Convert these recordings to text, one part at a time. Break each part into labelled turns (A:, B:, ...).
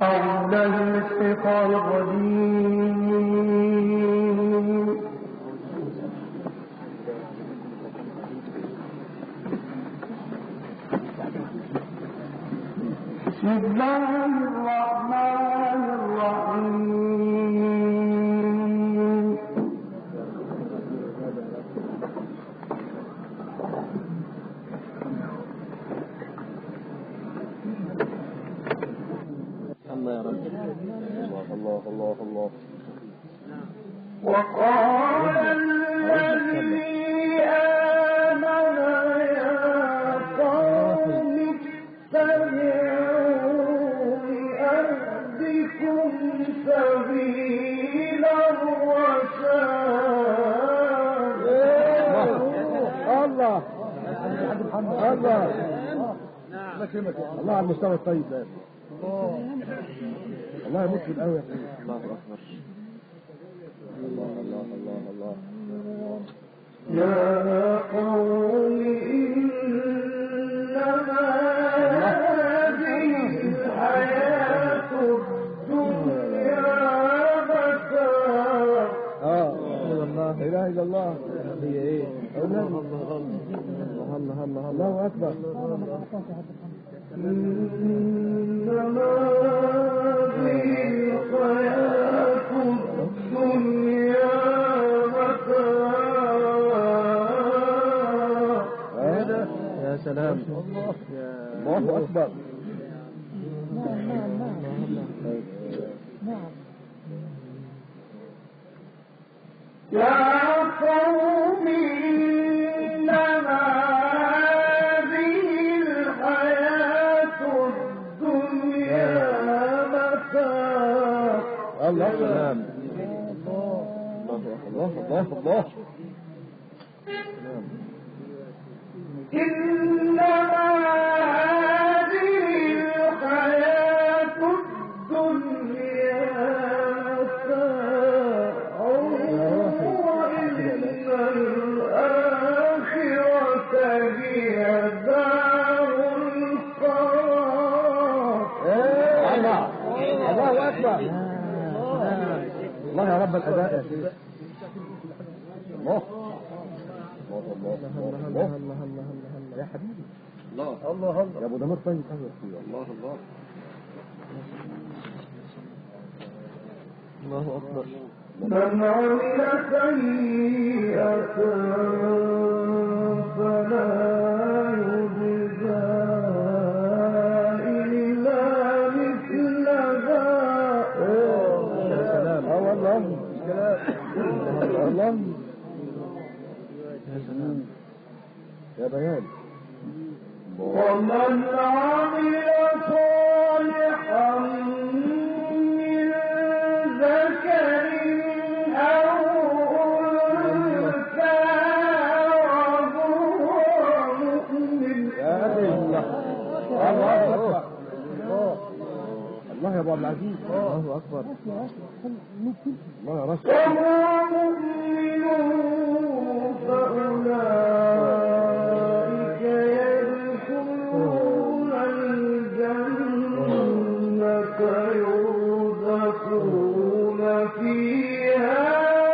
A: أعوذ بالله من الشيطان الرجيم. بسم الله الرحمن الرحيم.
B: الله يا رب. الله الله الله.
A: وقال الذي آمن يا قوم اتبعوا لأهدكم سبيل الرشاد.
B: الله الله الله على المستوى الطيب ده. الله يموت في القوي. الله أكبر. الله الله الله الله.
A: يا قوم إنما هذه الحياة الدنيا متاع.
B: الله لا إله إلا الله. هي إيه؟ الله الله الله الله أكبر.
A: إنما هذه الحياة الدنيا متاع.
B: يا سلام. الله أكبر.
A: يا قوم إنما هذه الحياة الدنيا متاع.
B: الله سلام. الله الله الله.
A: إنما هذه الحياة الدنيا متاع وإن الآخرة هي دار القرار.
B: الله الله أكبر. الله يا رب الأداء يا شيخ. الله الله الله الله الله الله يا حبيبي. الله الله الله يا ابو دمار طيب قوي يا اخويا. الله الله الله اكبر.
A: من عمل سيئة فلا يجزى إلا مثلها.
B: يا سلام. والله والله يا سلام يا بيان.
A: ومن عمل صالحا من ذكر أو أنثى وهو مؤمن.
B: الله أكبر. الله يا ابو عبد العزيز. الله اكبر. الله يا رسول.
A: وهو مؤمن فأولئك يدخلون الجنة يرزقون فيها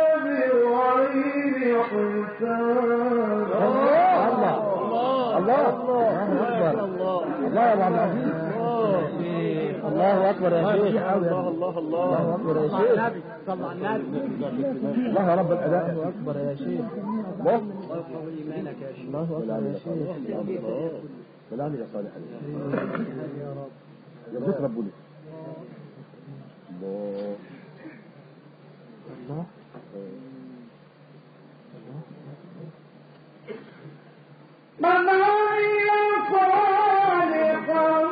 A: بغير حساب.
B: الله الله الله اكبر. الله يا ابو عبد العزيز. الله اكبر يا شيخ. الله الله الله اكبر يا شيخ. صلى على النبي. الله يا رب الاداء. الله اكبر يا شيخ. الله ايمانك يا شيخ. الله اكبر يا شيخ. سلام يا صالح. يا بيت ربنا. الله الله
A: من عمل صالحا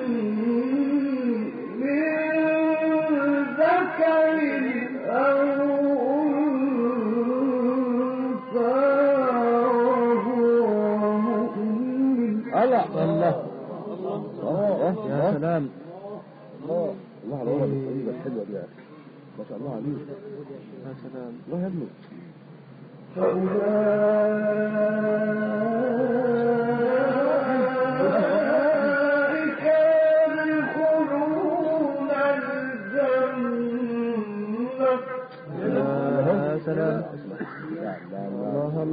A: من ذكر أو أنثى وهو مؤمن.
B: الله الله يا سلام. الله الله على الولد الطيبة الحلوة دي يا أخي. ما شاء الله عليك. يا سلام. الله يا ابني.
A: فأولئك يدخلون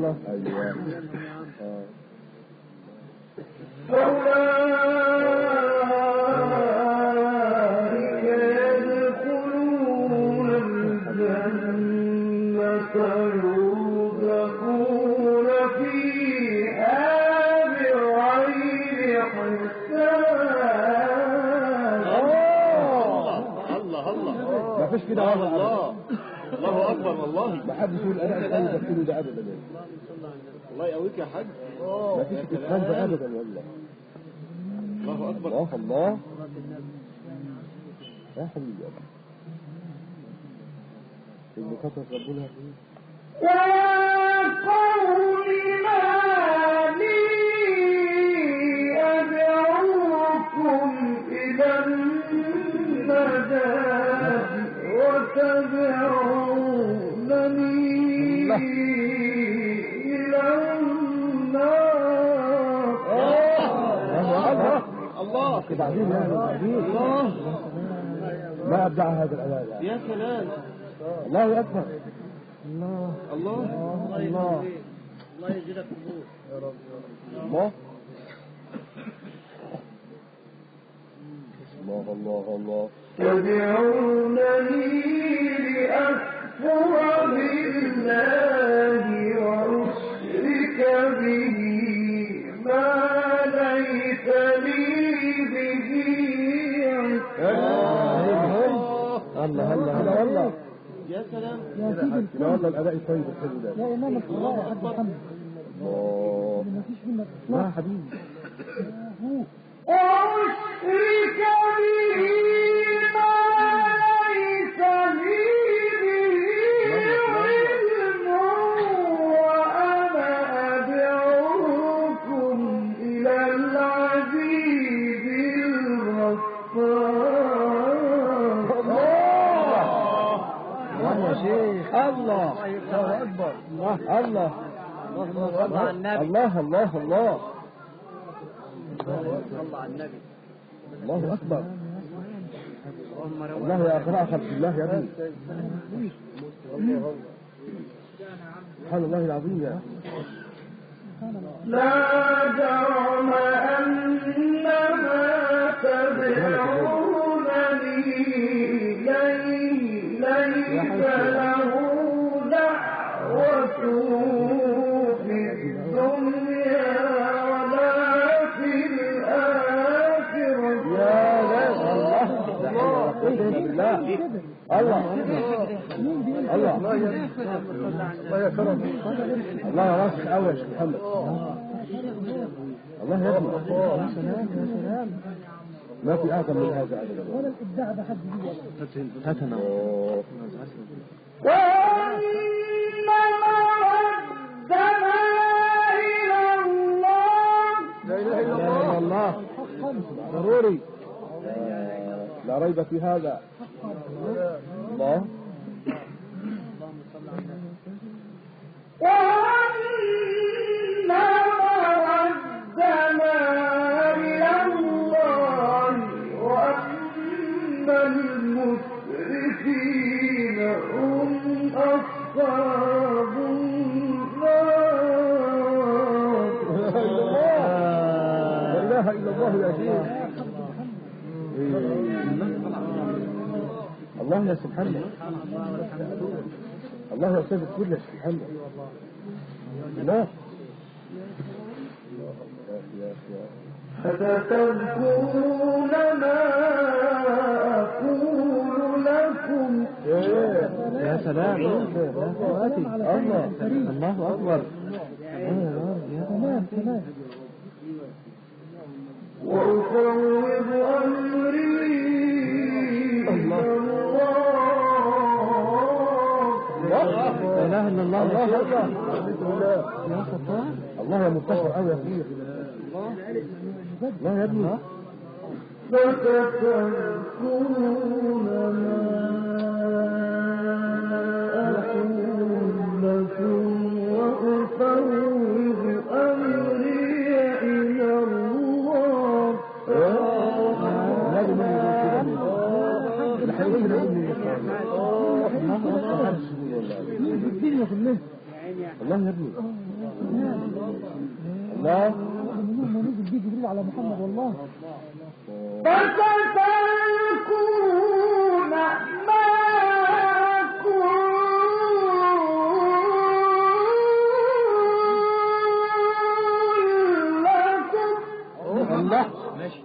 B: الله. ايوه.
A: أولئك يدخلون الجنة يرزقون فيها بغير حساب.
B: الله ما فيش كده والله. الله اكبر والله. ما حدش يقول انا الطيب كله ده ابدا. الله يقويك يا حاج. ما فيش اتفاق ده ابدا والله. الله اكبر. الله يا حبيبي اللي كتب ربنا
A: ويا قوم ما لي أدعوكم إلى النجاة وتدعونني إلى النار.
B: الله كده عظيم يعني الله ما أبدع هذا الأداء يا سلام. الله أكبر. الله الله الله الله يجزاك قبول يا رب. الله الله الله الله
A: تدعونني لأكفر بالله وأشرك به ما ليس لي به
B: الله الله الله يا سلام يا سيدي والله الأداء الطيب الحلو ده يا إمام الصلاة يا حاج محمد. الله ما فيش منك لا حبيبي.
A: وأشرك به ما ليس لي به علم وأنا أدعوكم إلى العزيز الغفار.
B: الله يا شيخ. الله أكبر. الله الله الله الله الله صلى على النبي. الله أكبر. الله يا أخي خلق الله يا ابني. سبحان الله العظيم يا
A: لا جرم أنما تدعونني ليس له دعوة في الدنيا ولا في الآخرة.
B: يا الله الله الله الله الله يا كرم. الله يا راسك أول شيخ محمد. الله يا ابني. يا سلام يا سلام. ما في أعظم من هذا أبدا ولا الإبداع ده حد فتنا.
A: وإنما ردنا إلى الله.
B: لا إله إلا الله. ضروري لا ريب في هذا. الله
A: وأنما ردنا إلى الله وأن المسرفين هم أصحاب النار.
B: لا إله إلا الله يا شيخ. الله يا سبحانه. الله يا أستاذ كل سبحانه. الله
A: فتذكرون ما أقول لكم.
B: يا سلام يا أخواتي. الله أكبر. يا سلام سلام.
A: وأفوض أمري إلى الله.
B: لا إله إلا الله. الله يا ستار. الله يا مفتخر أوي يا أخويا. الله يا ابني.
A: فتذكرون ما أقول لكم وأفوض أمري إلى الله.
B: الله يا ابني الله
A: ما نزل بيه جبريل على محمد والله
C: فستذكرون ما
B: الله ماشي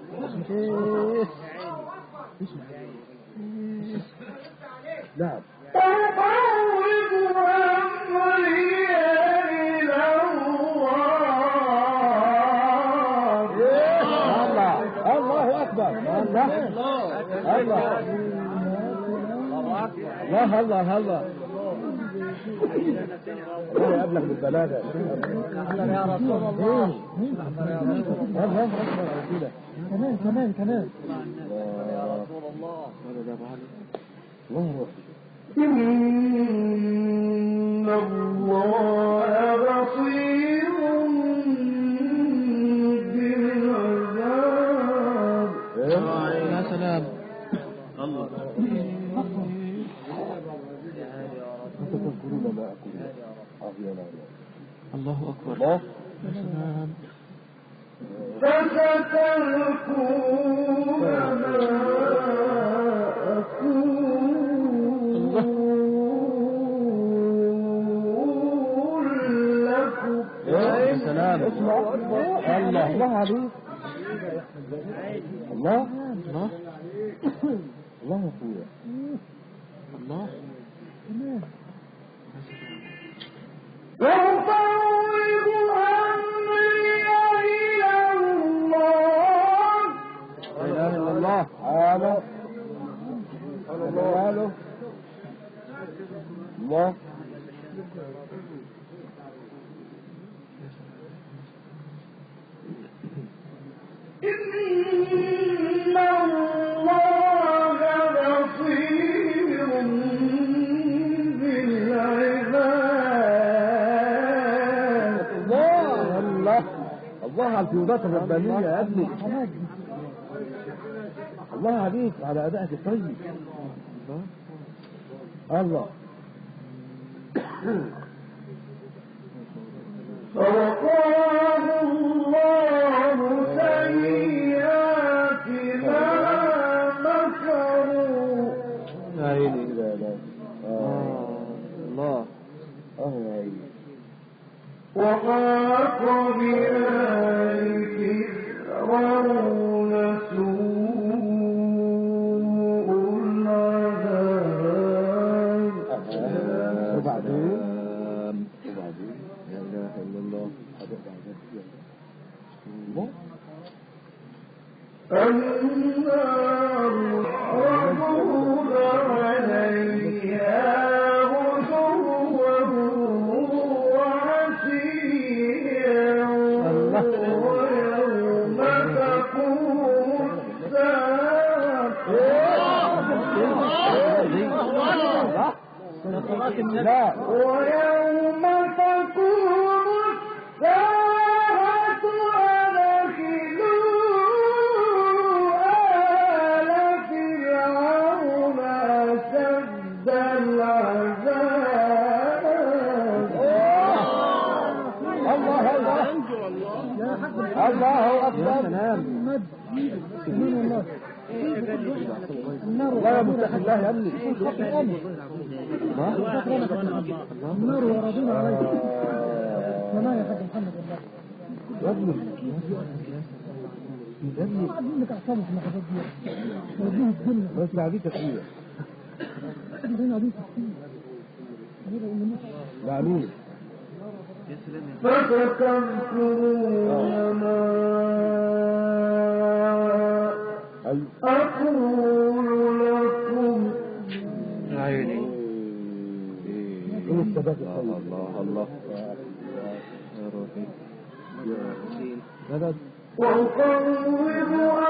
B: نعم
C: وفوض أمري إلى الله
B: الله أكبر الله الله الله يقابلك بالبلاغة يا رسول الله
A: كمان
B: يا رسول الله الله
C: إن الله بصير بالعباد
B: يا سلام الله تذكرون ما أقول الله أكبر الله
C: فستذكرون ما أقول لكم
B: يا سلام اسمع الله الله عليك الله الله الله يا اخويا الله
C: وأفوض أمري إلى الله
B: لا إله إلا الله تعالى الله الله
C: إن الله بصير بالعباد
B: الله الله على الفيوضات الربانية يا ابني الله عليك على أدائك الطيب الله
C: فوقاه الله سيئات ما مكروا
B: يا عيني لا الله يا عيني
C: وحاق بآل فرعون سوء العذاب
B: وبعدين لا إله إلا الله الله
C: النار يحرمون عليها غدوا وعشيا ويوم تقوم الساعة ويوم تقوم الساعة أدخلوا آل فرعون أشد العذاب
B: الله أكبر الله يا متقي الله يا ابني
A: النار وراضين عليك وما يا حاج محمد والله
B: يا ابني يا ابني
A: قاعدين لك اعصابك في الحاجات دي وديه الدنيا
B: بس عليك تسويه
A: قاعدين عليك
B: معلوم
C: فستذكرون ما أقول لكم
B: يا عيني ايه الثبات الله الله يا روحي يا ثبت
C: وأقرب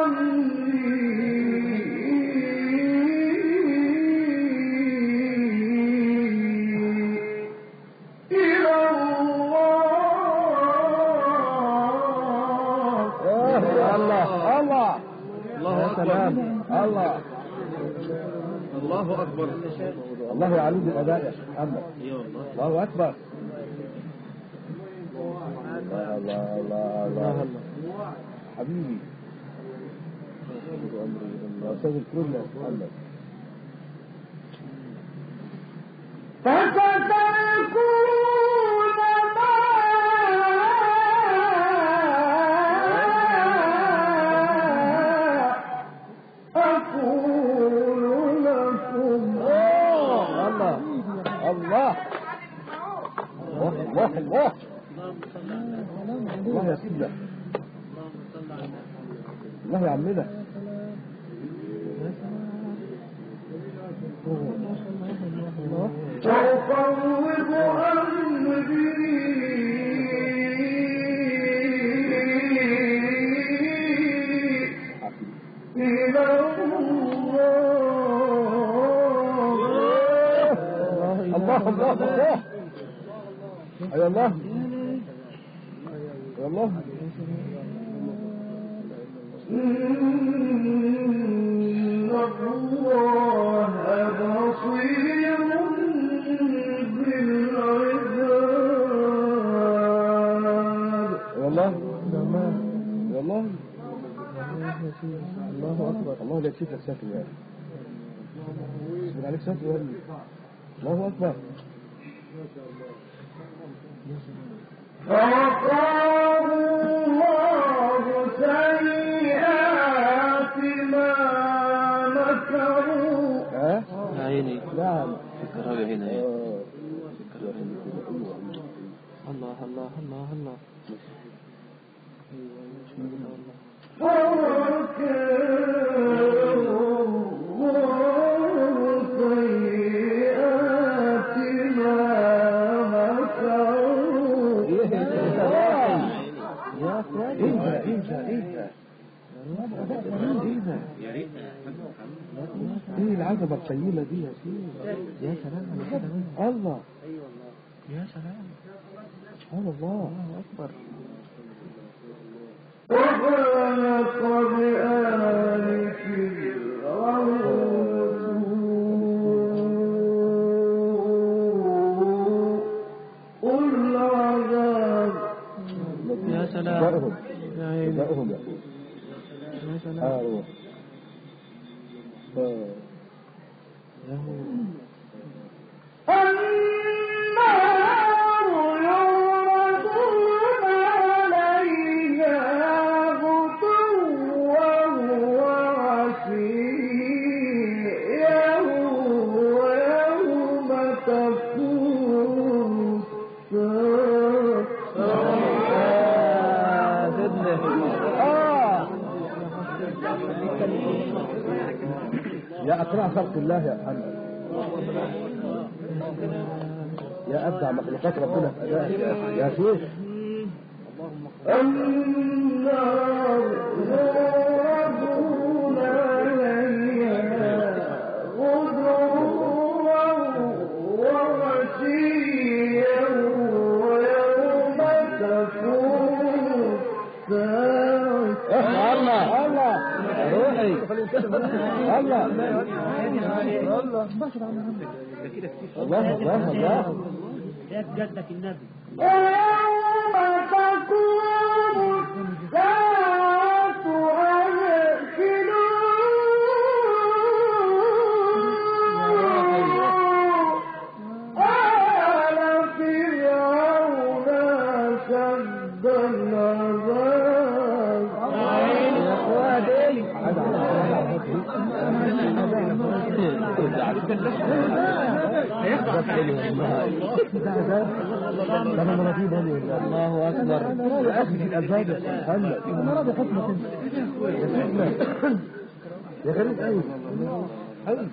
C: أمري إلى الله
B: الله يا سلام الله
D: الله أكبر
B: الله يعلم بالأداء يا محمد الله أكبر الله الله الله حبيبي يا أستاذ الكل يا محمد. الله الله الله الله يا سيدنا الله يا عمنا.
C: وأفوض أمري إلى
B: الله الله الله. يا الله يا الله.
C: إن الله بصير بالعباد.
B: يا الله يا الله. الله أكبر. الله لا يكفيك ساتر يا عليك ساتر يا الله أكبر.
C: فوقاه الله سيئات ما مكروا.
D: عيني
B: نعم
D: فكرها هنا. الله الله الله الله.
B: ايه العجبة الطيبة دي يا سيدي.
D: يا سلام على كده.
B: الله
D: يا سلام.
B: سبحان الله.
D: الله أكبر.
C: وخلق بآل فرعون العذاب.
D: يا سلام.
B: جاءهم
D: يا عيني.
B: جاءهم يا
D: سلام.
B: روح
C: النار يعرضون عليها غدوا وعشيا ويوم تكون
B: يا أكرم خلق الله يا محمد. يا أبدع مخلوقات ربنا في أدائك يا شيخ.
C: النار يعرضون عليها غدوا وعشيا ويوم تكون الساعة.
B: الله الله روحي الله الله الله الله.
A: جدك النبي.
C: ويوم تكون الساعة أدخلوا آل فرعون أشد العذاب.
B: الله أكبر. يا أخي الألباب يا محمد. أنا راضي حكمك يا غريب أوي أوي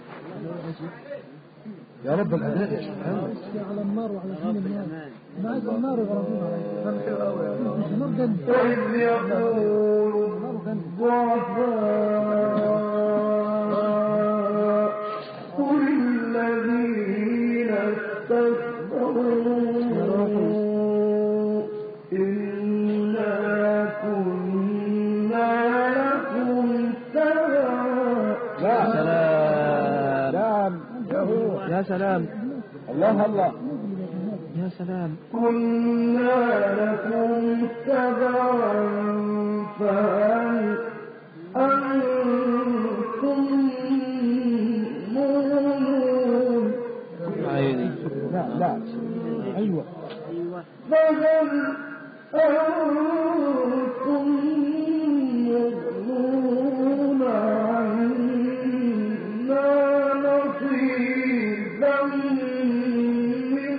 B: يا رب الأداء يا محمد.
A: على النار وعلى دين النار. ما عايز النار يغرضون عليك. مش نور جنة.
C: إذ يقول الضعفاء للذين استكبروا إنا كنا لكم تبعا.
B: يا سلام. نعم
D: يا سلام.
B: الله الله.
D: يا سلام.
C: كنا لكم تبعا فهل أنتم مؤمنون؟
D: عيني.
B: لا لا أيوة
C: فهل أنتم مؤمنون عنا نصيبا من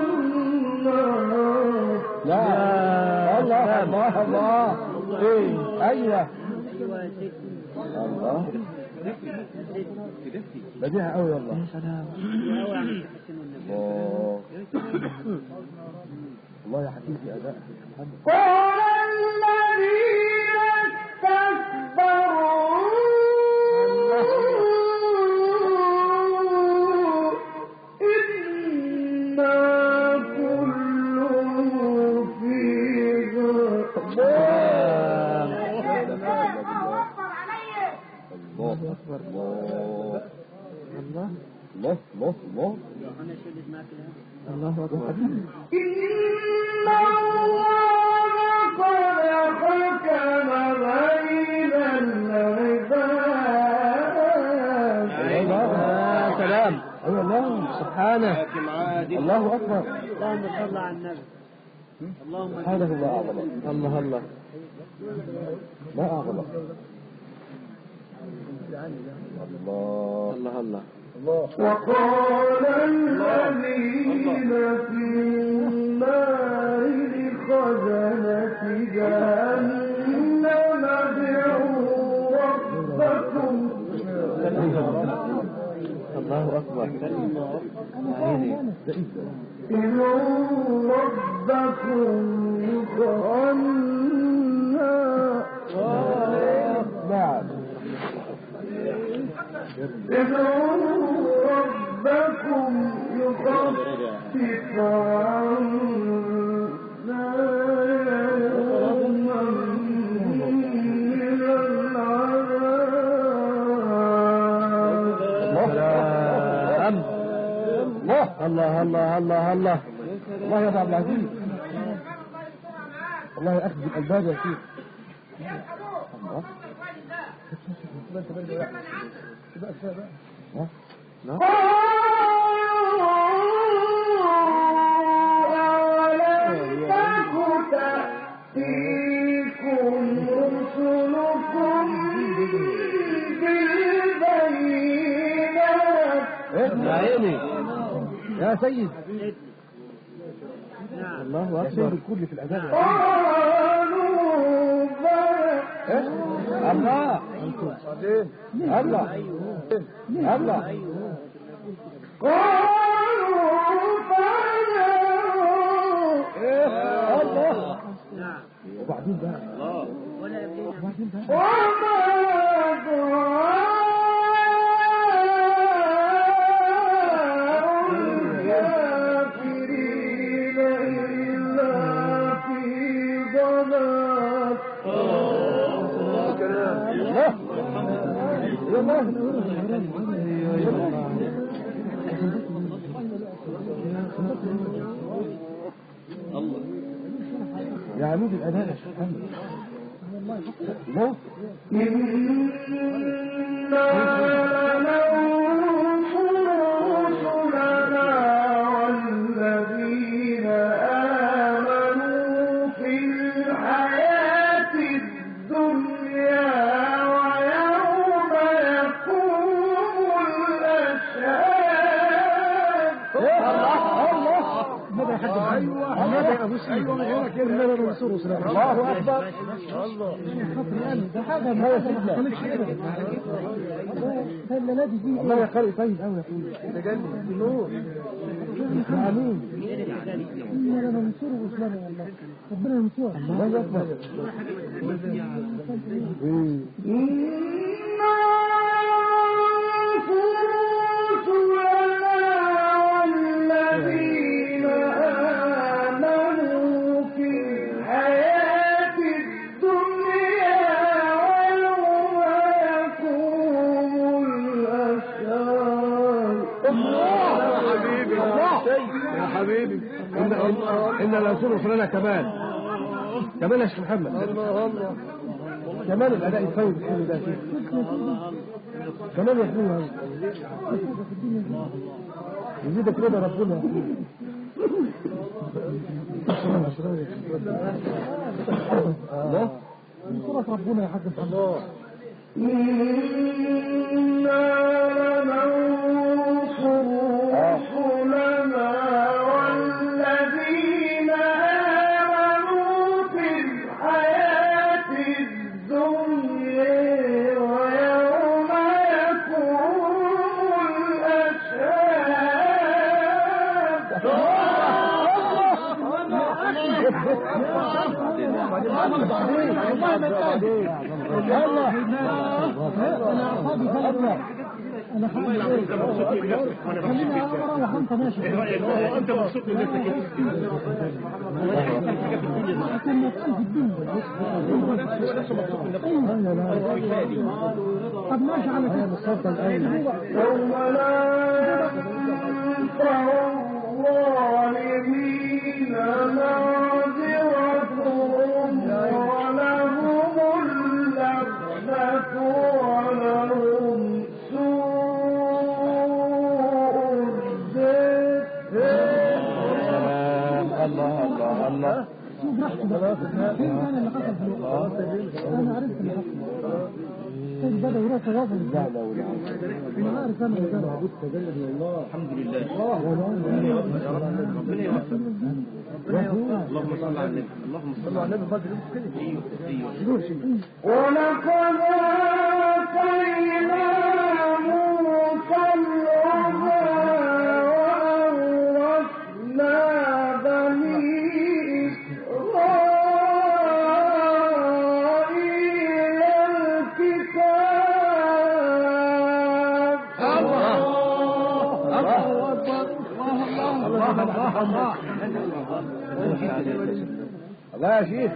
C: النار؟
B: لا الله الله الله ايه ايوه الله بديها قوي والله.
D: يا سلام.
B: الله الله يا حبيبي في ادائك.
C: قال الذين استكبروا إنا كل فيها.
B: الله اكبر الله
D: الله
B: الله الله الله
D: الله أكبر.
C: إن الله قد حكم بين العباد.
B: يا سلام ايوه الله سبحانه الله اكبر.
A: اللهم صل على النبي. اللهم
B: سبحانه لا اعظم
D: الله الله
B: لا اعظم الله
D: الله الله.
C: وقال الذين في النار لخزنة جهنم ادعوا ربكم.
D: الله أكبر. عيني.
C: ادعوا ربكم يخرجنا.
B: نعم
C: ادعوا ربكم يخفف عنا يوما من العذاب.
B: الله الله الله الله الله يا عبد العزيز الله ياخذ الالباب يا شيخ. الله
C: أولم تك تأتيكم رسلكم بالبينات؟
B: يا عيني يا سيد
D: الله
B: يا سيد
D: أكبر.
B: الكل في الأذان
C: قالوا بلى.
B: الله الله الله
C: قالوا بلى.
B: الله
A: نعم.
B: وبعدين بقى
A: ولا يبدينا.
B: وبعدين بقى
C: وما دعاء الكافرين إلا في ضلال.
B: يا عمود الأداء يا شيخ محمد الله
C: إنا لننصر رسلنا والذين آمنوا في الحياة الدنيا ويوم يقوم الأشهاد.
B: ماذا يا حاج ايوه ماذا يا ابو سعيد ايوه من هنا كده ماذا الرسول صلى الله عليه وسلم. الله اكبر الله ده حاجه ما يخليكش كده ده نادي فيه الله يا خالق طيب قوي يا اخويا ده جنن نور امين انا منصور واسلام والله ربنا ينصرك الله اكبر.
C: والذين آمنوا في الحياة الدنيا ويوم يقوم الأشهاد.
B: الله يا حبيبي يا حبيبي إن الرسول صلى لنا كمان يا شيخ محمد. كمان الأداء الفوز الحلو ده كمان يحلوها يزيدك كده ربنا. الله من صورة ربنا يا حاج محمد.
C: إنا لننصر رسلنا والذين آمنوا في الحياة الدنيا ويوم يقوم الأشهاد.
A: انا خليني اقرا وانت ماشي.
B: انت مبسوط من نفسك
A: طب ماشي على كده.
C: يوم لا ينفع الظالمين معذرتهم ولهم اللعنة ولهم سوء الدار.
B: الله
A: شوف رحت بقى فين كان اللي حصل في الوقت. انا عرفت اللي حصل. كيف بدا يروح توافق. انا عارف انا اللي كان
B: الحمد لله. اللهم صل على النبي. اللهم صل على النبي.
C: ولقد آتينا موسى الهدى وأورثنا بني إسرائيل الكتاب.
B: الله يا شيخ.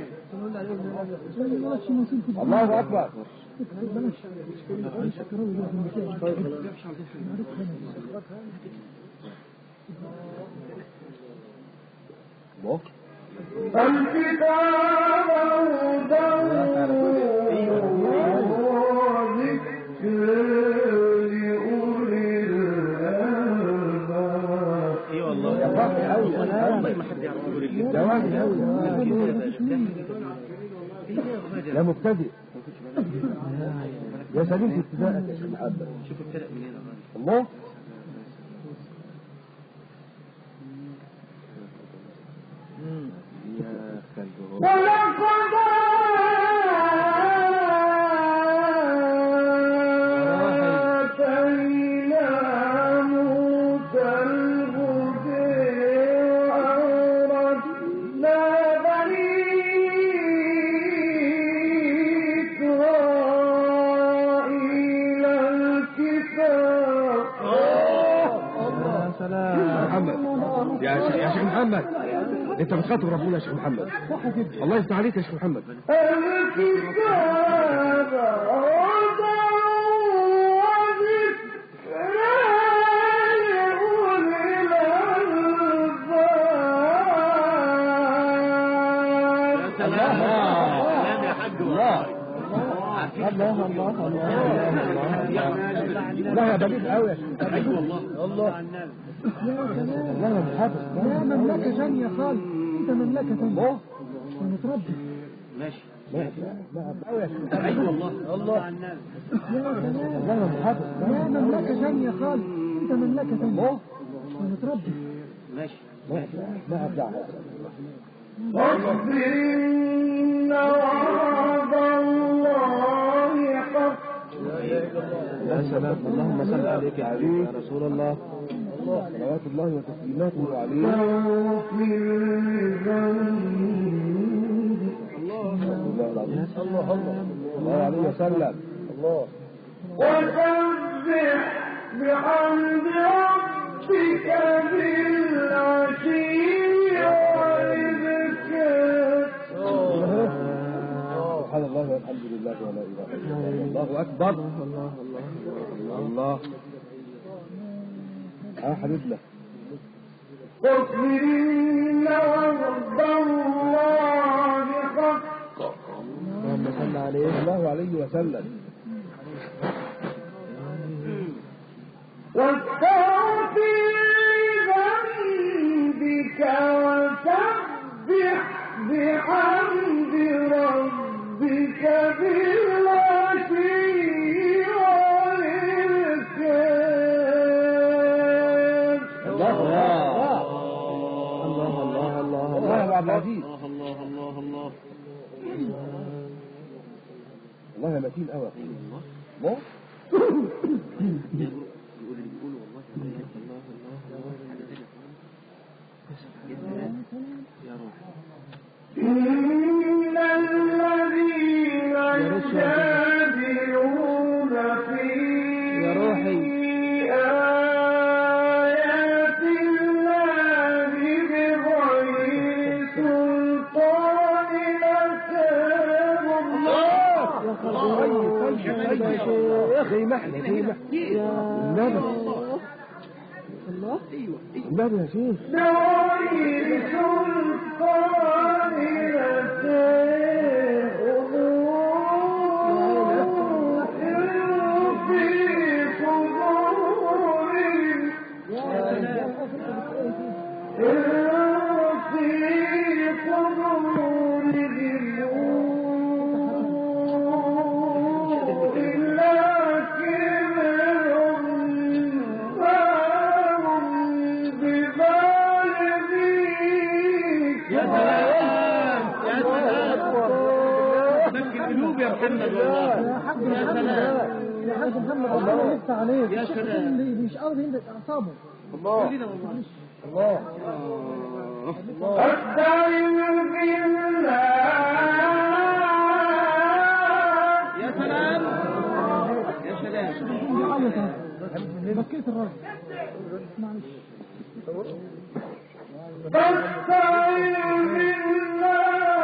B: الله أكبر.
C: الكتاب هدى وذكر لأولي الألباب.
B: اي والله يا فاضي قوي. والله ما حد يعرف يقول الكلام. جوابي قوي يا مبتدئ يا سليم في ابتدائك يا شيخ محمد. شوف ابتدأ منين الله. يا خلقه
C: ولقد آتينا موسى الهدى وأورثنا بني إسرائيل الكتاب.
B: يا سلام محمد. يا شيخ محمد انت بتخاطب ربنا يا شيخ محمد. الله يفتح عليك يا شيخ محمد.
C: الكتاب هدى وذكرى لأولي الألباب.
B: يا سلام يا حاج. الله لا يا بليغ قوي يا شيخ. ايوه والله الله
A: لا يا حافظ. لا مملكة ثانية خالص. انت مملكة ثانية ونتربي.
B: ماشي. لا قوي يا شيخ. ايوه والله الله
A: يا سلام.
B: لا يا حافظ.
A: لا مملكة ثانية خالص. انت مملكة ثانية ونتربي.
B: ماشي. لا ابدع.
C: واصبر إن وعد الله حق.
B: يا سلام. اللهم صل عليك يا علي يا رسول الله. صلوات الله وتسليماته عليه. الله عليه وسلم. الله
C: وسبح بحمد ربك بالعشي والإبكار.
B: سبحان الله والحمد لله ولا اله الا الله. الله اكبر. الله حبيبنا
C: واصبر إن وعد الله حق.
B: اللهم صل عليه الله عليه وسلم.
C: واستغفر لذنبك وسبح بحمد ربك بالعشي والإبكار.
B: الله الله الله الله الله يا عبد العزيز.
D: الله الله الله
B: والله يا متين قوي. الله
C: إن الذين يجادلون في آيات الله بغير سلطان أتاهم
B: يا أخي محلى النبي النبي يا شيخ
C: بغير سلطان أتاهم في صدورهم
D: يا محمد والله يا سلام
A: يا حاج محمد الله يفتح عليك.
D: يا سلام.
A: مش قادر يملك اعصابه.
B: الله الله
C: أستعين بالله.
D: يا سلام يا سلام
A: بكيت الراجل. معلش.
C: أستعين بالله.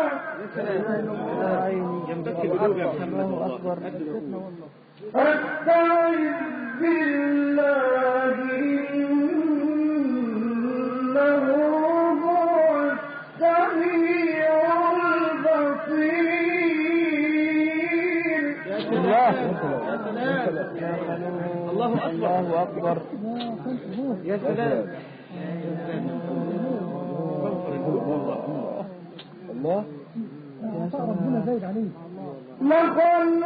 D: ينبكي القلوب يا محمد والله
C: أستعين بالله إنه هو السميع البصير.
B: الله
D: الله أكبر
B: الله أكبر
D: يا سلام
B: الله
A: ربنا زايد عليه.
C: لخلق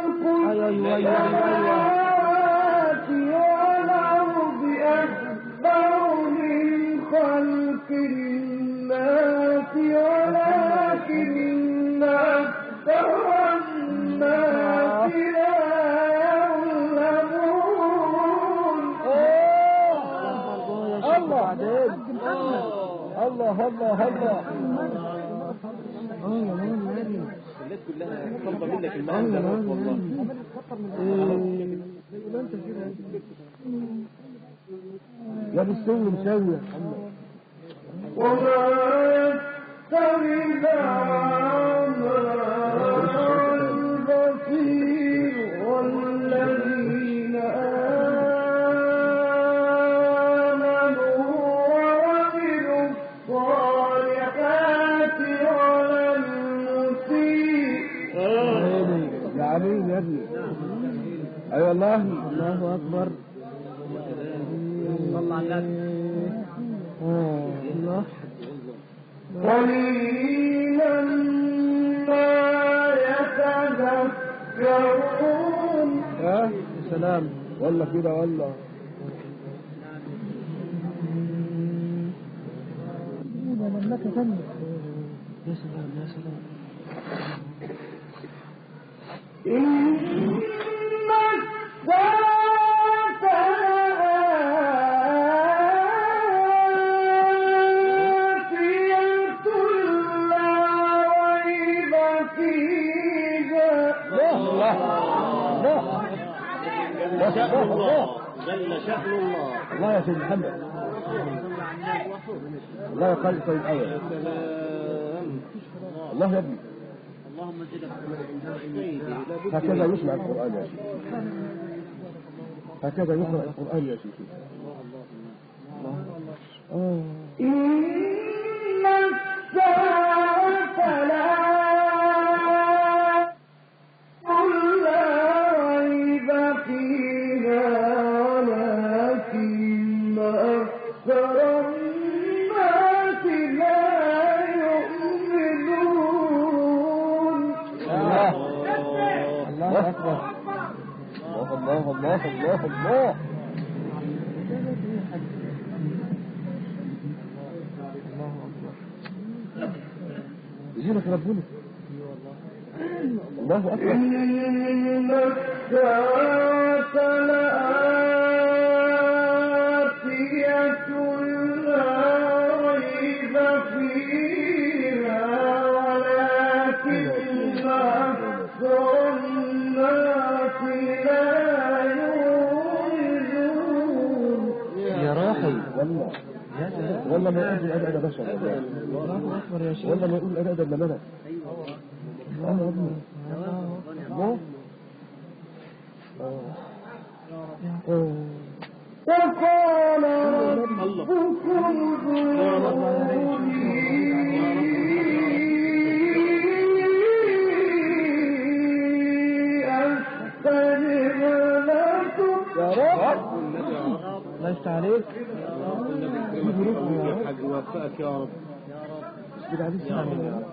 C: السماوات والأرض أكبر من خلق الناس ولكن أكثر الناس لا يعلمون.
B: الله الله الله الله
D: الناس كلها طلبة منك المال ده والله
B: يا بالسن مسوي
C: وما يستوي الأعمى والبصير والذين آمنوا وعملوا الصالحات ولا المسيء.
B: يا عمين يا ابني اي والله الله اكبر
D: صلى على النبي
B: الله
C: قليلا ما يتذكرون.
B: يا سلام والله كده والله
A: مملكة ثانية.
B: يا سلام يا سلام
C: إن الساعة آتية لا ريب فيها.
B: الله
D: شأن الله جل شأن الله
B: الله يا سيدي محمد الله يقال طيب الأول الله يا ابني
D: اللهم زدك
B: هكذا يسمع القرآن يا شيخ هكذا يقرأ القرآن يا شيخ
C: إن الساعة لا ريب فيها ولكن أكثر الناس لا يؤمنون.
B: الله أكبر. الله الله الله الله. يجيلك ربنا. الله أكبر.
C: إن الساعة لآتية لا ريب فيها ولكن أكثر الناس لا يؤمنون.
B: يا راحل والله ما يقول الأدب بشر. الله أكبر يا شيخ. والله ما يقول الأدب لمنع. الله أكبر. الله.
C: وقال ربكم ادعوني أستجب لكم.
B: يا رب الله يفتح عليك.
D: وفقك يا رب.
B: كده عليك يا رب.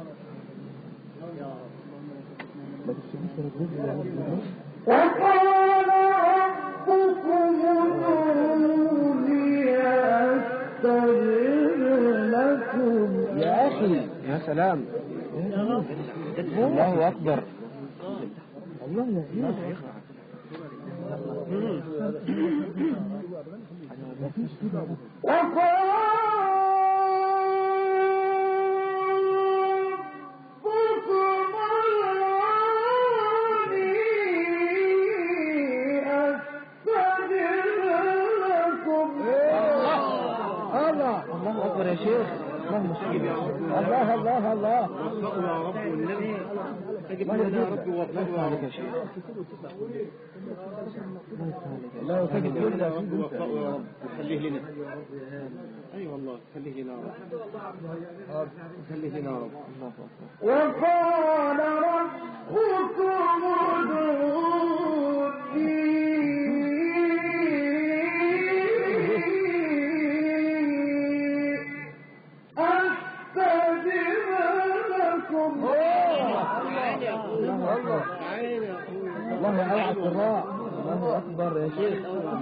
B: ما تكتبش رجل يا رب.
C: وقال ربكم ادعوني أستجب لكم.
B: يا أخي يا سلام. الله أكبر. الله يا أخي. الله أكبر يا شيخ. اللهم صل الله الله الله.
D: وفقنا يا رب والنبي اجب لنا يا رب ووفقنا
B: عليك يا شيخ. الله يسجد
D: يا رب ووفقنا يا رب وخليه لنا. اي والله خليه لنا يا رب. خليه لنا يا رب.
C: وقال ربكم
B: الله يعلى القراء. الله أكبر يا شيخ.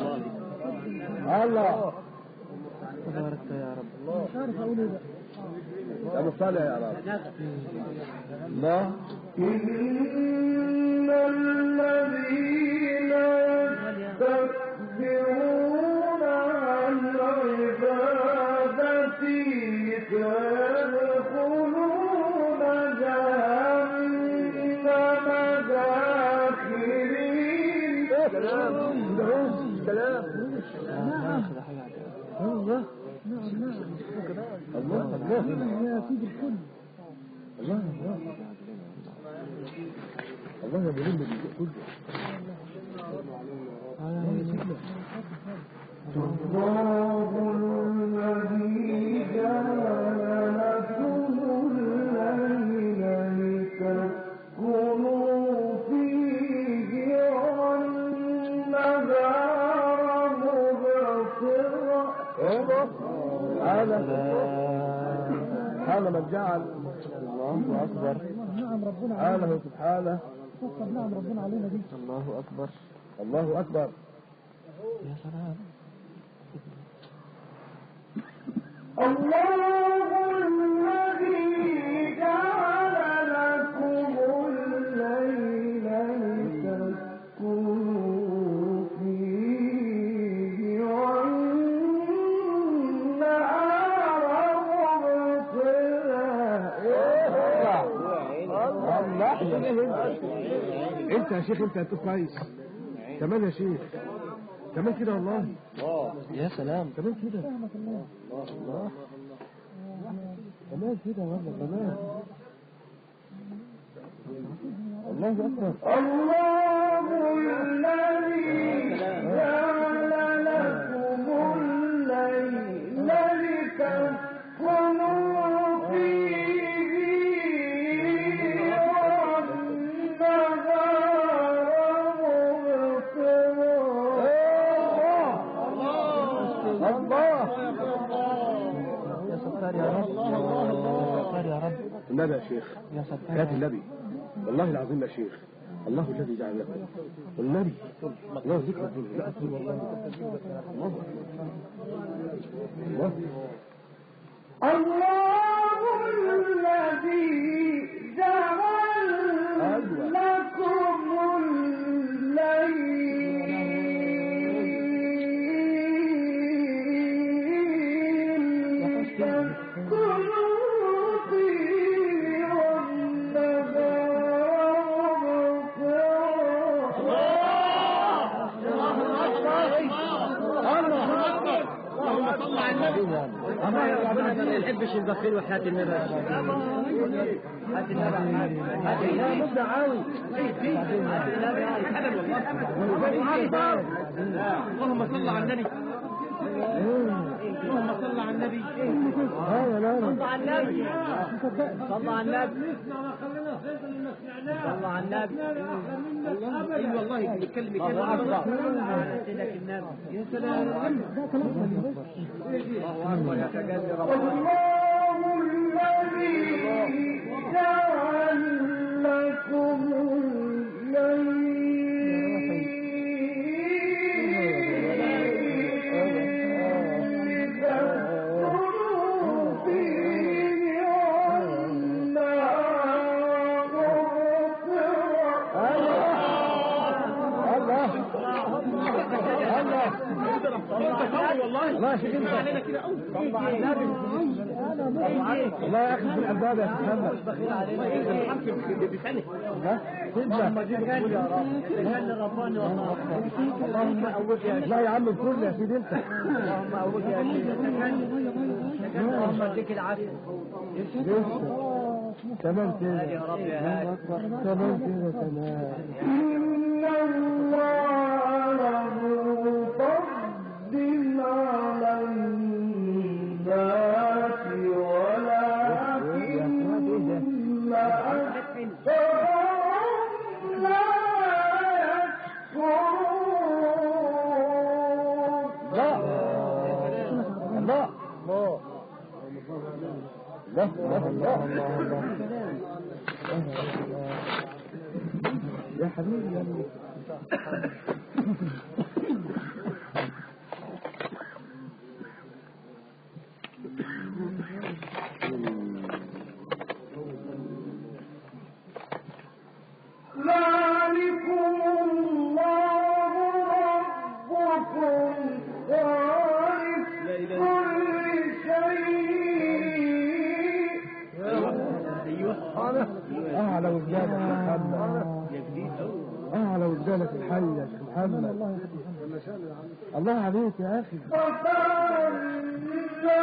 B: الله تبارك يا رب.
A: مش عارف اقول ايه بقى.
B: يا أبو صالح يا رب. الله.
C: إن الذين يستكبرون عن عبادتي سيدخلون جهنم داخرين.
B: سلام سلام. الله الله الله
A: يا سيدي الكل.
B: الله الله يا مهم كله.
C: الله الذي جعل لكم الليل لتسكنوا فيه والنهار مبصرا.
B: هذا من جعل. الله أكبر.
A: نعم ربنا
B: سبحانه سبحانه.
A: فصل نعم ربنا علينا دي.
B: الله أكبر. الله أكبر. يا سلام.
C: الله الذي جعل لكم الليل لتسكنوا فيه والنهار مبصرا.
B: انت يا شيخ انت كويس. كمان يا شيخ. كمان كده والله. يا سلام. كمان كده. الله. كمان كده والله كمان. الله أكبر.
C: الله الذي جعل لكم الليل لتسكنوا
B: النبي يا شيخ، حياة النبي، والله العظيم يا شيخ، الله الذي جعل لكم والنبي، الله ذكر الدنيا، لا أقول والله
C: الله الذي جعل لكم الليل تسكنوا فيه والنهار
D: اللهم صل على النبي.
B: الله ربنا ما يحبش البخيل وحياة النبي.
D: هات النبي. هات النبي.
B: دعاوي.
D: اللهم صل على النبي. اللهم صل على النبي.
B: صل
D: على النبي. صل على النبي. صل على النبي. اي والله بيتكلم سيدك النبي. يا سلام. الله اكبر يا سيدي ربنا.
C: الله الذي جعل لكم
B: الله يشفيك انت. صلى على النبي. الله ياخذ بالعباده يا محمد. اللهم جزاك يا رب.
D: تجلى رباني والله.
B: اللهم قوك يا لا يا عم الكل يا سيدي انت.
D: اللهم قوك يا سيدي. اللهم اديك العافيه.
B: تمام كده
D: يا رب يا هادي.
B: تمام كده تمام.
C: إن الله مفضل على الناس ولكن أكثرهم لا يشكرون.
B: لا الله يا حبيبي يا ابني.
C: ذلكم الله ربكم خالق كل شيء.
B: أعلى وجدانك يا محمد، أعلى وجدانك الحي يا شيخ محمد. الله عليك يا أخي.
C: فَأَنَّى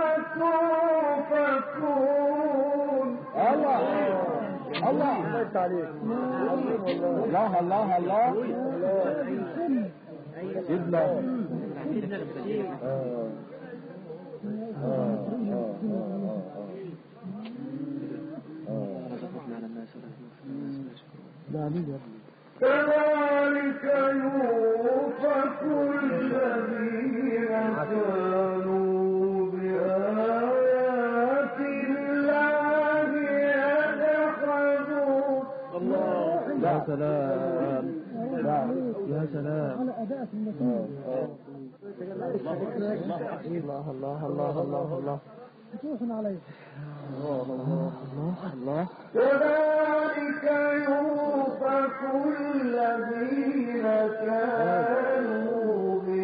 C: تُؤْفَكُونَ.
B: الله الله الله عليك. الله الله الله سيدنا
C: كذلك يؤفك الذين كانوا بآيات الله يجحدون.
B: يا سلام يا سلام
A: على أداء المسيح.
B: الله الله الله الله الله
A: فتوح عليه.
B: الله
C: كذلك يؤفك الذين كانوا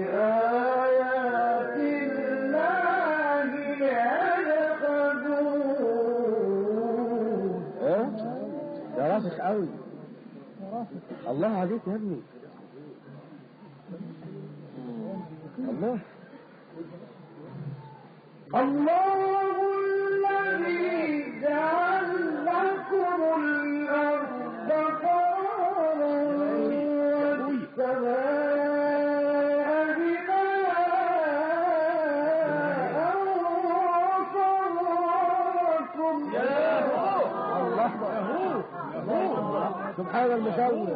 C: بآيات الله يجحدون.
B: يا راسخ قوي. الله عليك يا ابني. الله
C: الله الذي جعل لكم الأرض قرارا والسماء بناء وصوركم.
B: سبحان المسوّر.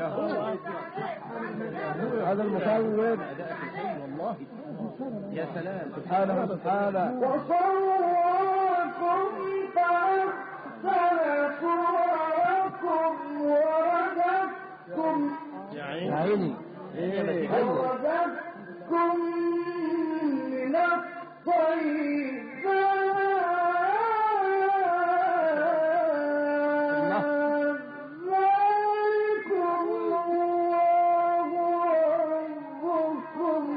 B: هذا المسوّر والله
D: يا سلام.
B: سبحانه وتعالى.
C: وصوركم فأحسن صوركم ورزقكم
B: يا عيني
C: ورزقكم من الطيبات ذلكم الله ربكم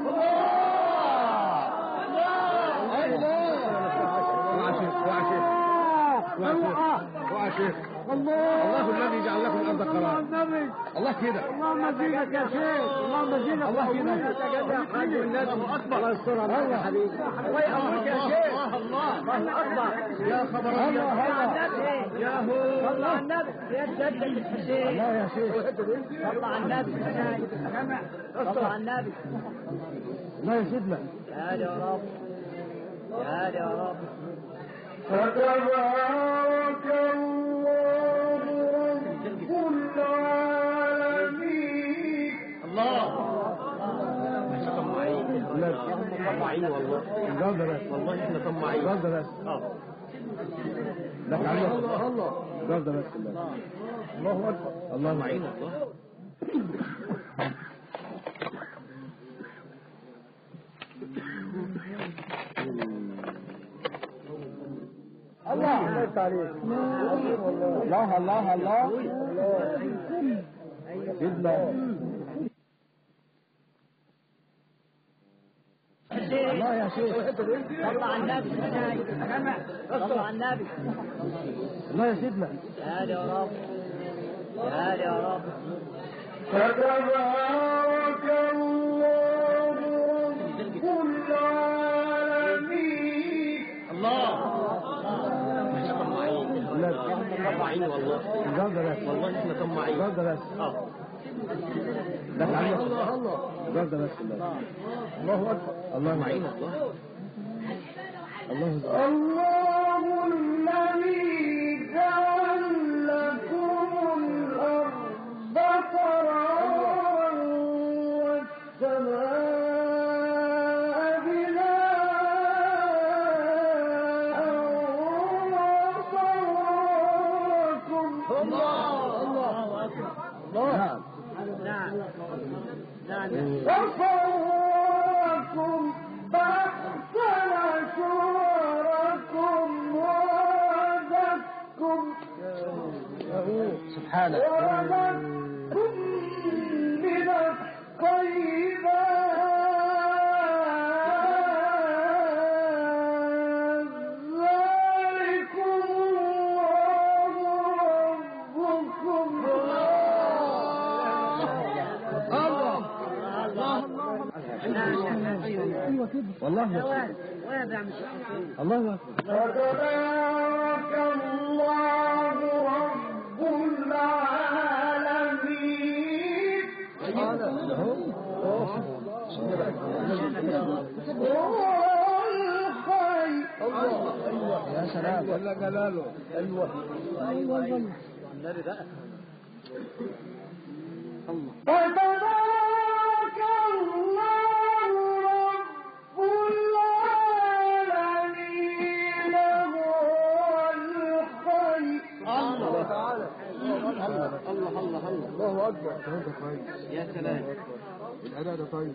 B: وعشيخ الله الذي جعل لكم الارض قرارا الله كده
A: اللهم زينك يا شيخ اللهم زينك
B: الله كده
A: الناس اكبر الله يسترها يا حبيبي الله يقويك يا شيخ الله اكبر
B: يا خبر
A: الله
B: يا هو
A: صلى على النبي يا جدك الحسين
B: الله يا شيخ
A: صلى على النبي صلى على النبي
B: الله يا سيدنا
A: يا رب يا رب
C: فتبارك الله رب العالمين
B: الله احنا طماعين طماعين والله الجودة بس والله احنا طماعين الجودة بس لك عليك الله الجودة بس الله اكبر الله معين والله
A: الله الله عليك
B: الله الله الله سيدنا الله يا شيخ
A: صلى على النبي صلى على النبي
B: الله يا سيدنا
A: يا رب يا رب
C: فتبارك الله رب العالمين
B: الله احنا طماعين طماعين والله الجودة بس والله احنا طماعين الجودة بس لك عليك الله الجودة بس الله اكبر الله معين والله الله
C: الله الذي جعل لكم الأرض قرارا والسماء بناء وصوركم وصوركم فأحسن صوركم ورزقكم
B: سبحانك
C: ورزقكم من الطيبات ذلكم الله ربكم
B: والله الله اكبر
C: فتبارك الله رب العالمين
B: يا سلام ولا جلاله ايوه
A: النبي بقى
C: فتبارك الله رب العالمين هو الخير
B: الله تعالى الله اكبر انت كويس
A: يا سلام
B: الاداء ده طيب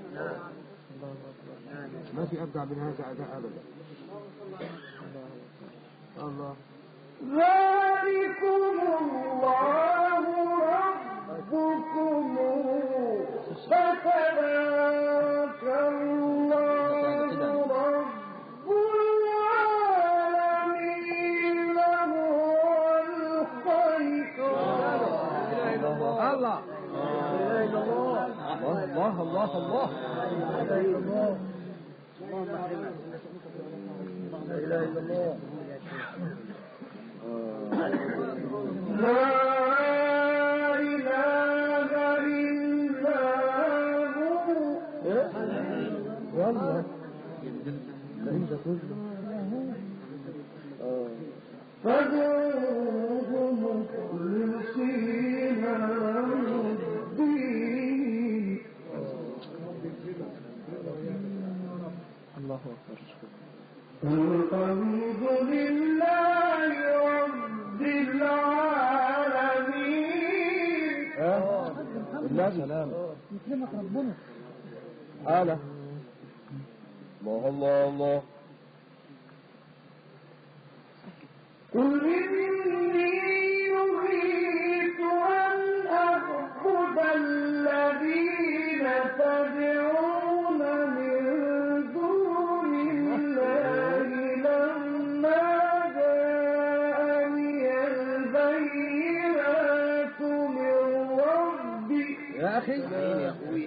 B: ما في ابدع من هذا اداء ابدا الله
C: ذلكم الله ربكم فتبارك الله رب العالمين هو الخير
B: الله الله الله الله لا اله الا الله
C: لا إله إلا هو
B: والله انت كله
C: فادعوه مخلصين له الدين
B: الله اكبر
C: الحمد لله رب
B: يا سلام
A: يكرمك ربنا.
B: تعالى الله الله الله.
C: قل إني نهيت أن أعبد الذين تدعون من دون الله لما جاءني البينات من ربي.
B: يا أخي
D: يا أخوي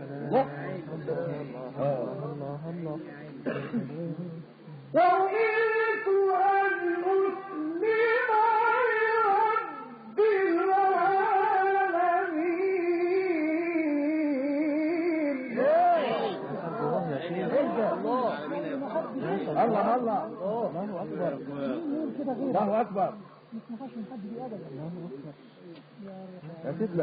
C: وأمرت أن أسلم لرب العالمين.
B: الله الله الله أكبر الله أكبر.
A: مش نخش من حد بأبدا. الله أكبر.
B: يا تبلى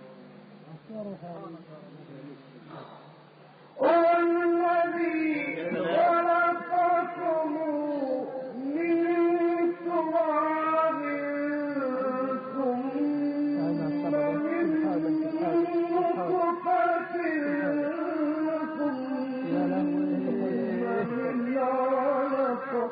C: هو الذي خلقكم من تراب ثم من نطفة ثم من علقة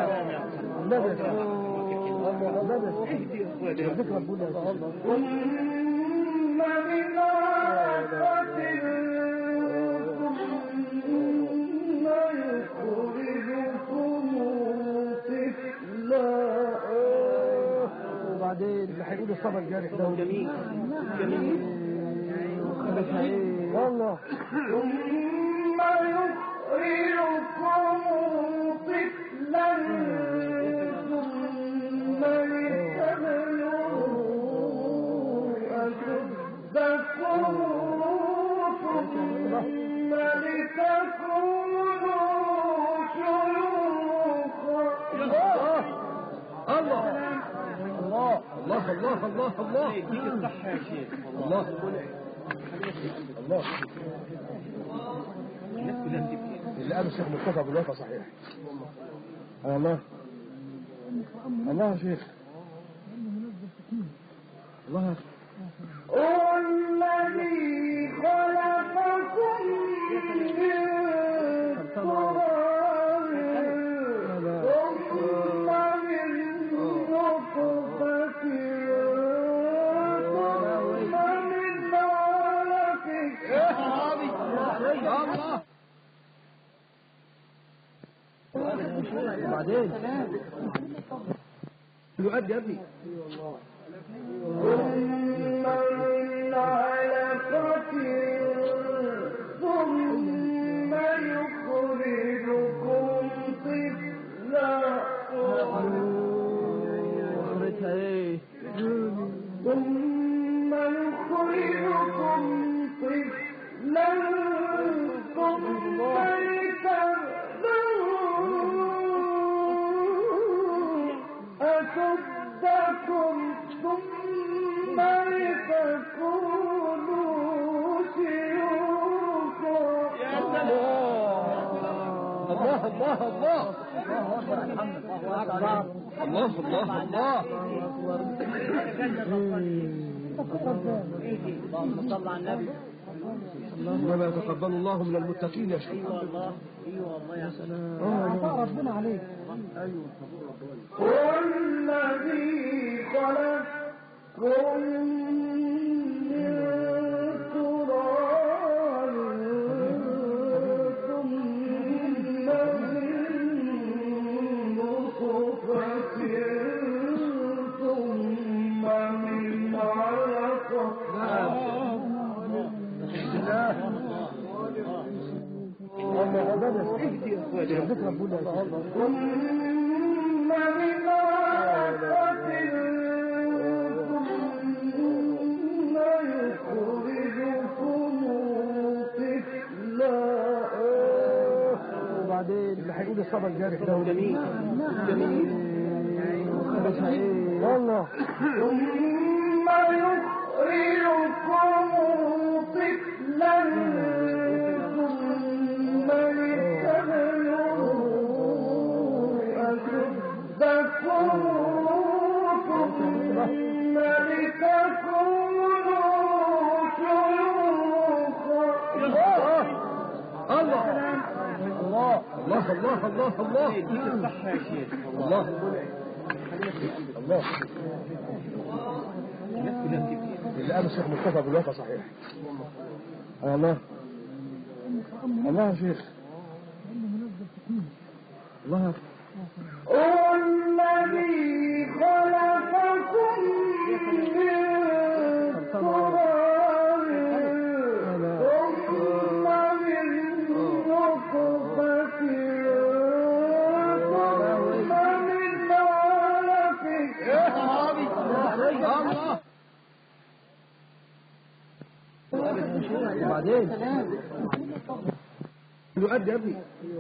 C: ثم من علقة ثم يخرجكم طفلا.
B: وبعدين اللي هيقول الصبر الجارح ده
D: جميل جميل.
B: والله
C: ثم يخرجكم طفلا ثم لتبلغوا أشدكم ثم لتكونوا شيوخا.
B: الله الله الله الله الله الله
D: يديك الصحة يا شيخ.
B: الله الله.
D: الناس كلها بتبكي.
B: اللي قال الشيخ مصطفى بالوفا صحيح. الله الله يا شيخ الله.
C: هو الذي خلقكم من تراب ثم من نطفة ثم من علقة.
B: وبعدين يؤدي يا ابني.
C: ثم من علقة ثم يخرجكم طفلا. ثم يخرجكم طفلا ثم لتبلغوا أشدكم ثم لتكونوا شيوخا.
B: الله الله الله الله الله الله.
D: اللهم صل على النبي.
B: إنما يتقبل الله من المتقين يا شيخ.
D: ايوه والله ايوه والله يا سلام.
A: عطاء ربنا عليك.
C: هو الذي خلقكم من تراب ثم من نطفة ثم من علقة ثم من علقة ثم يخرجكم طفلا.
B: وبعدين اللي هيقول الصبر الجارح ده
D: جميل جميل.
B: والله
C: ثم يخرجكم طفلا ثم لتبلغوا أشدكم ثم لتكونوا شيوخا.
B: الله الله الله الله الله الله
D: يديك الصحة يا شيخ.
B: الله الله اللي قال الشيخ مصطفى بالوفا صحيح. الله الله يا شيخ الله.
C: هو الذي خلقكم من تراب ثم من نطفة ثم من علقة.
B: وبعدين يؤدي يا ابني.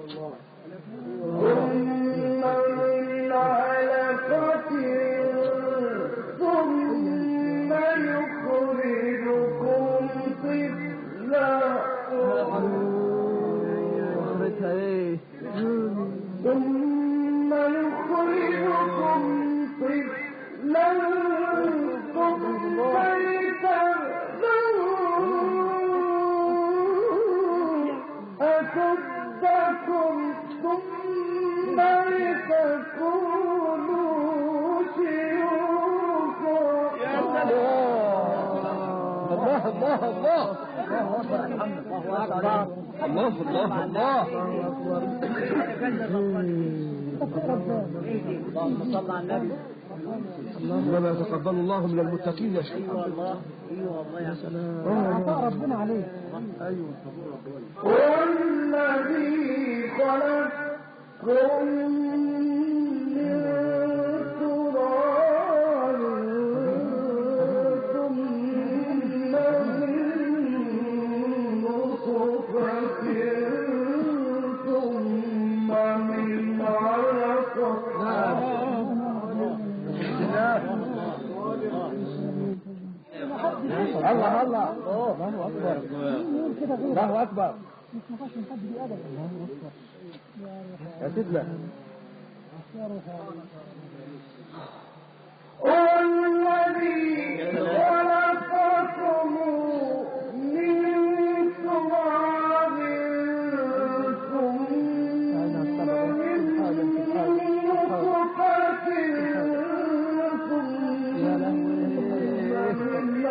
C: ثم من علقة ثم يخرجكم طفلا ثم يخرجكم طفلا ثم أشدكم ثم لتكونوا شيوخا.
B: الله الله الله الله الله الله.
D: اللهم صل على النبي.
B: إنما يتقبل الله من المتقين يا شيخ.
D: ايوه والله ايوه والله يا سلام.
A: عطاء ربنا عليك.
B: ايوه
C: والذي خلقكم من تراب ثم من نطفة ثم من علقة.
B: الله الله الله اكبر الله اكبر يا سيدنا.
C: والذي خلقكم من تراب ثم من نطفة ثم من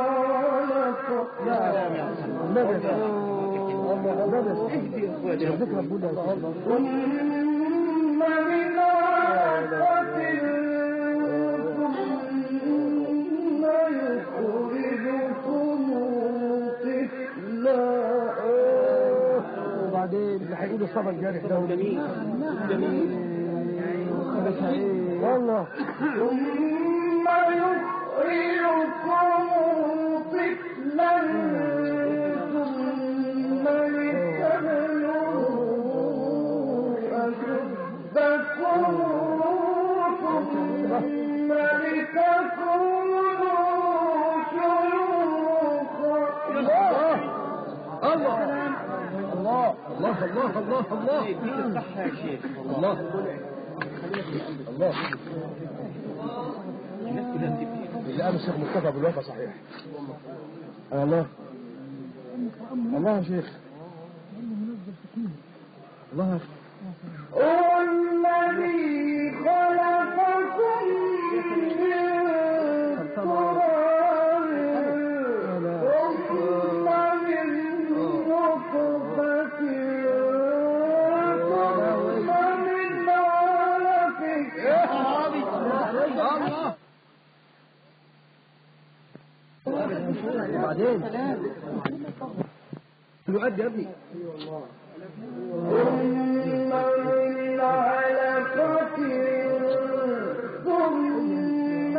B: وبعدين اللي هيقول الصبر الجارح ده
D: جميل جميل.
B: والله
C: ثم يخرجكم طفلا ثم لتبلغوا أشدكم ثم لتكونوا شيوخا.
B: الله الله الله الله الله الله.
D: يديك الصحة يا شيخ.
B: الله الله اللي قال الشيخ مصطفى بالوفا صحيح. الله الله يا شيخ الله.
C: هو الذي خلقكم من تراب ثم من نطفة ثم من علقة.
B: وبعدين يؤدي يا ابني.
C: ثم من علقة ثم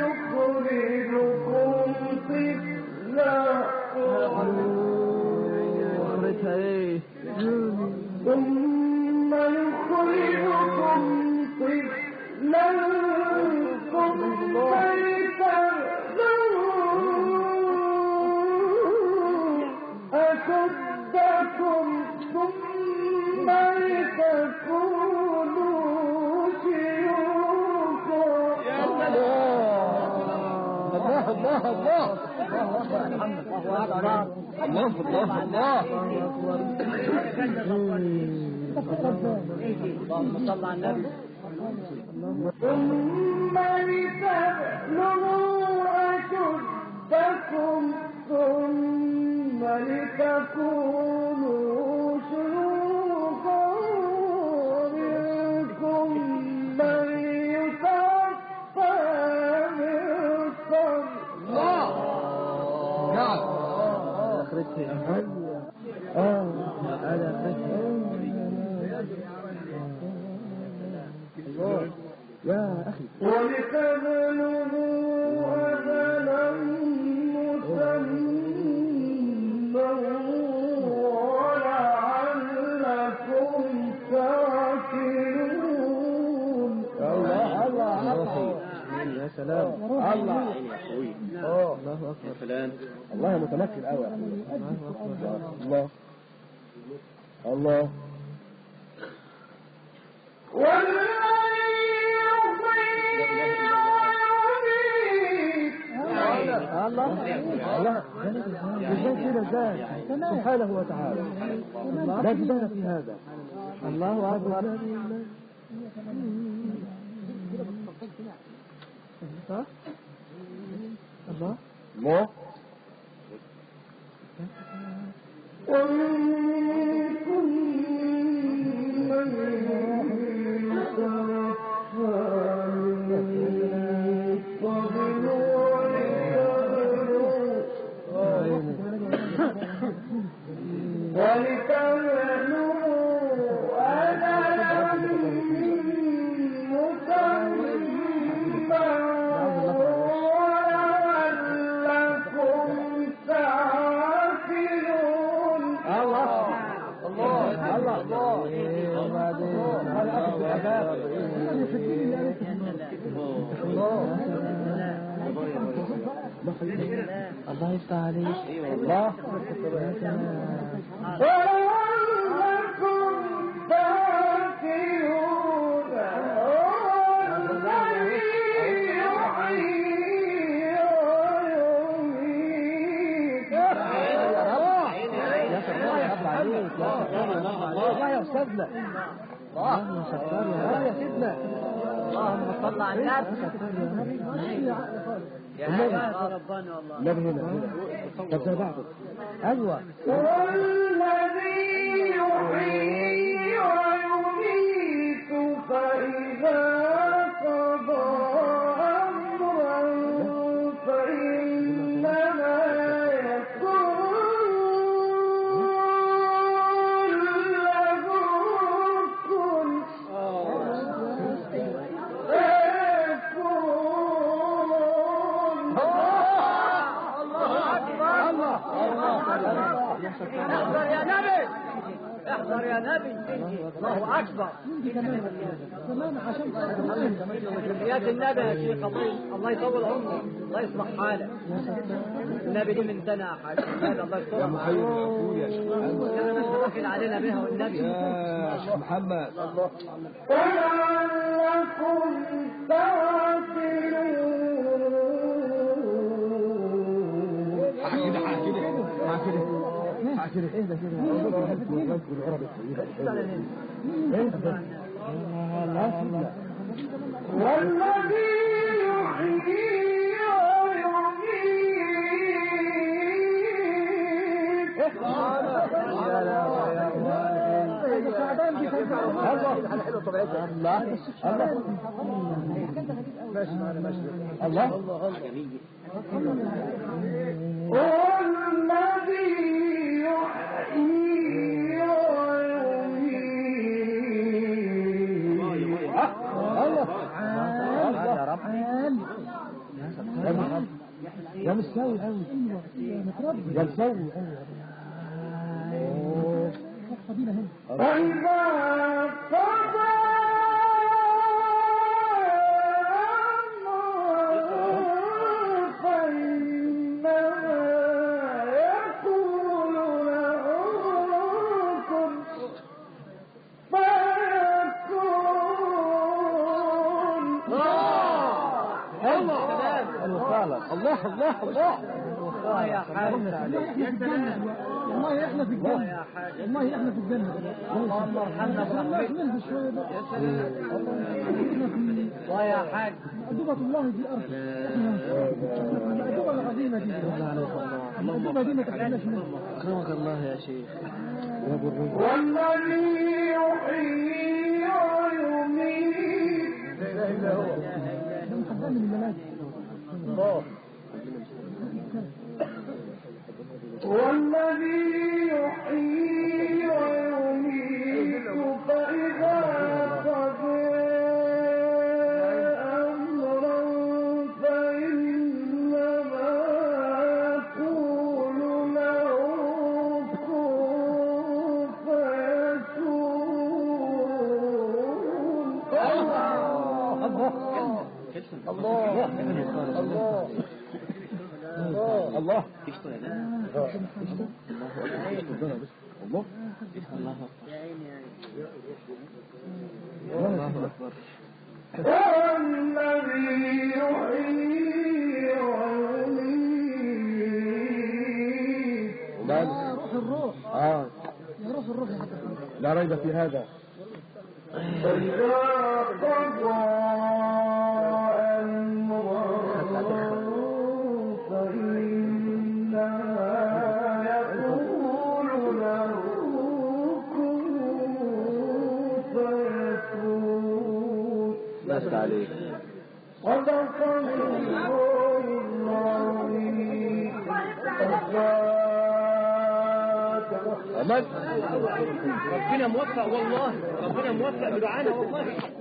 C: يخرجكم طفلا ثم يخرجكم طفلا ثم لتبلغوا أشدكم ثم لتكونوا شيوخا.
B: الله الله الله الله الله الله. اللهم صل على النبي.
C: ثم لتبلغوا أشدكم ثم لتكونوا شيوخا منكم من يتوفى من قبل.
B: نعم. يا أخي
C: ولتبلغوا أجلا مسمى ولعلكم تعقلون.
B: يا سلام. الله الله أكبر.
D: يا فلان
B: الله متمكن قوي. الله الله الله ازاي كده ازاي سبحانه وتعالى لا جدال في هذا. الله اكبر. الله الله
C: ومنكم من يتوفى
B: الله يفتح عليك. الله
C: ولعلكم تعقلون. الذي يحيي ويميت.
B: يا سلام يا رب عليك. الله يا استاذنا. الله يا ستار يا سيدنا. اللهم صل على النبي. يا ربنا والله. النبي هنا طب زي بعضه. ايوه.
C: والذي يحيي ويميت فإذا قضى أمرا فإنما يقول له كن
B: احضر يا نبي. احضر يا نبي. الله اكبر.
A: كمان عشان
B: يا النبي يا شيخ. الله يطول عمرك. الله يصلح حالك. النبي دي من سنه يا حاج. الله يسترها معاك. انا داخل علينا بها والنبي يا شيخ محمد.
C: ولعلكم
B: كده ايه ده كده
C: والذي يحيي ويميت.
B: الله
C: والذي يحيي ويميت.
B: يا رب يا مساوي قوي. يا مساوي قوي.
C: وإذا قضى
B: الله الله الله
D: الله يا حاج
A: والله احنا في الجنة والله احنا في الجنة
D: اللهم ارحمنا برحمتك
A: نلبس شوية بقى
D: يا سلام
A: احنا في
D: الله يا حاج
A: مأدبة الله في الأرض المأدبة العظيمة دي المأدبة دي ما تحلناش منها
B: أكرمك الله يا شيخ
C: والذي يحيي ويميت
A: ده مقدم من الملائكة
C: والذي يحيي ويميت فإذا قضى أمرا فإنما يقول له كن فيكون.
B: الله الله
C: والذي يحيي ويميت
A: يا روح الروح
B: اه
A: يا روح الروح يا حاج
B: لا ريب في هذا
C: فإذا قضى أمرا فإنما يقول له كن فيكون.
B: بس عليك
C: صدق الله العظيم.
B: أمد
D: ربنا موفق والله ربنا موفق بدعانا والله